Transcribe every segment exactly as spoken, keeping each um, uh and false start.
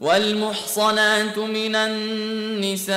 والمحصنات من النساء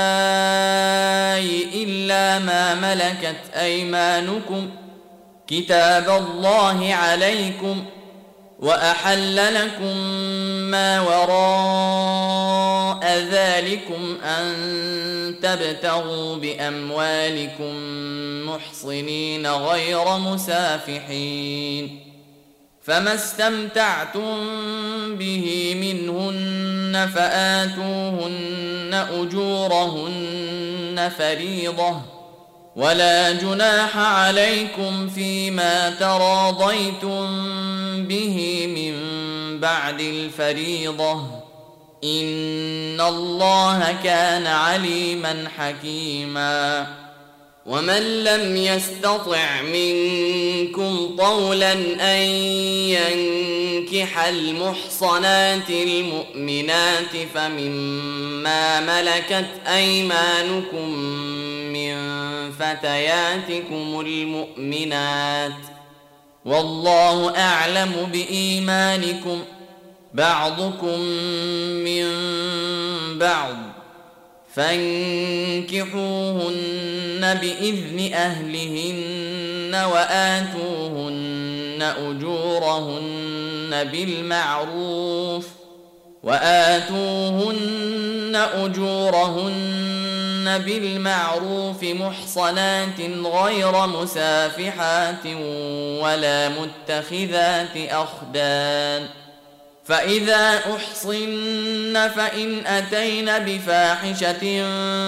إلا ما ملكت أيمانكم كتاب الله عليكم، وأحل لكم ما وراء ذلكم أن تبتغوا بأموالكم محصنين غير مسافحين، فما استمتعتم به منهن فآتوهن أجورهن فريضة، ولا جناح عليكم فيما تراضيتم به من بعد الفريضة، إن الله كان عليما حكيما. ومن لم يستطع منكم طولا أن ينكح المحصنات المؤمنات فمما ملكت أيمانكم من فتياتكم المؤمنات، والله أعلم بإيمانكم، بعضكم من بعض، فانكحوهن بإذن أهلهن وآتوهن أجورهن بالمعروف وآتوهن أجورهن بالمعروف محصنات غير مسافحات ولا متخذات أخدان، فإذا أحصن فإن أتين بفاحشة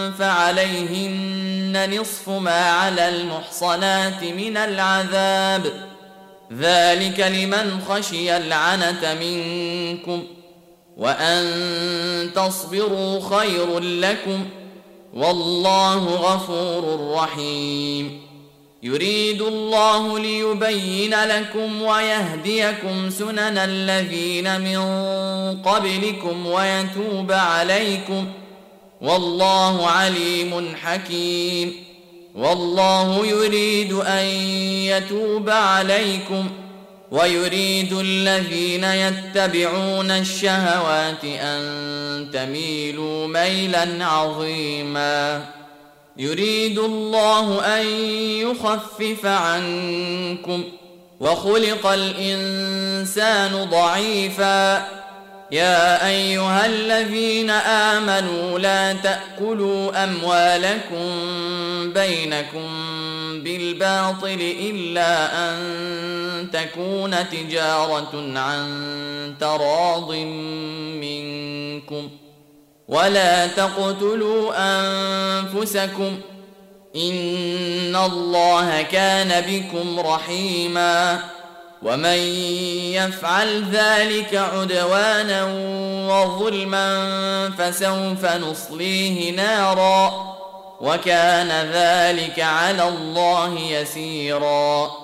فعليهن نصف ما على المحصنات من العذاب، ذلك لمن خشي العنة منكم، وأن تصبروا خير لكم، والله غفور رحيم. يريد الله ليبين لكم ويهديكم سنن الذين من قبلكم ويتوب عليكم، والله عليم حكيم. والله يريد أن يتوب عليكم، ويريد الذين يتبعون الشهوات أن تميلوا ميلا عظيما. يريد الله أن يخفف عنكم، وخلق الإنسان ضعيفا. يا أيها الذين آمنوا لا تأكلوا أموالكم بينكم بالباطل إلا أن تكون تجارة عن تراض منكم، ولا تقتلوا أنفسكم، إن الله كان بكم رحيما. ومن يفعل ذلك عدوانا وظلما فسوف نصليه نارا، وكان ذلك على الله يسيرا.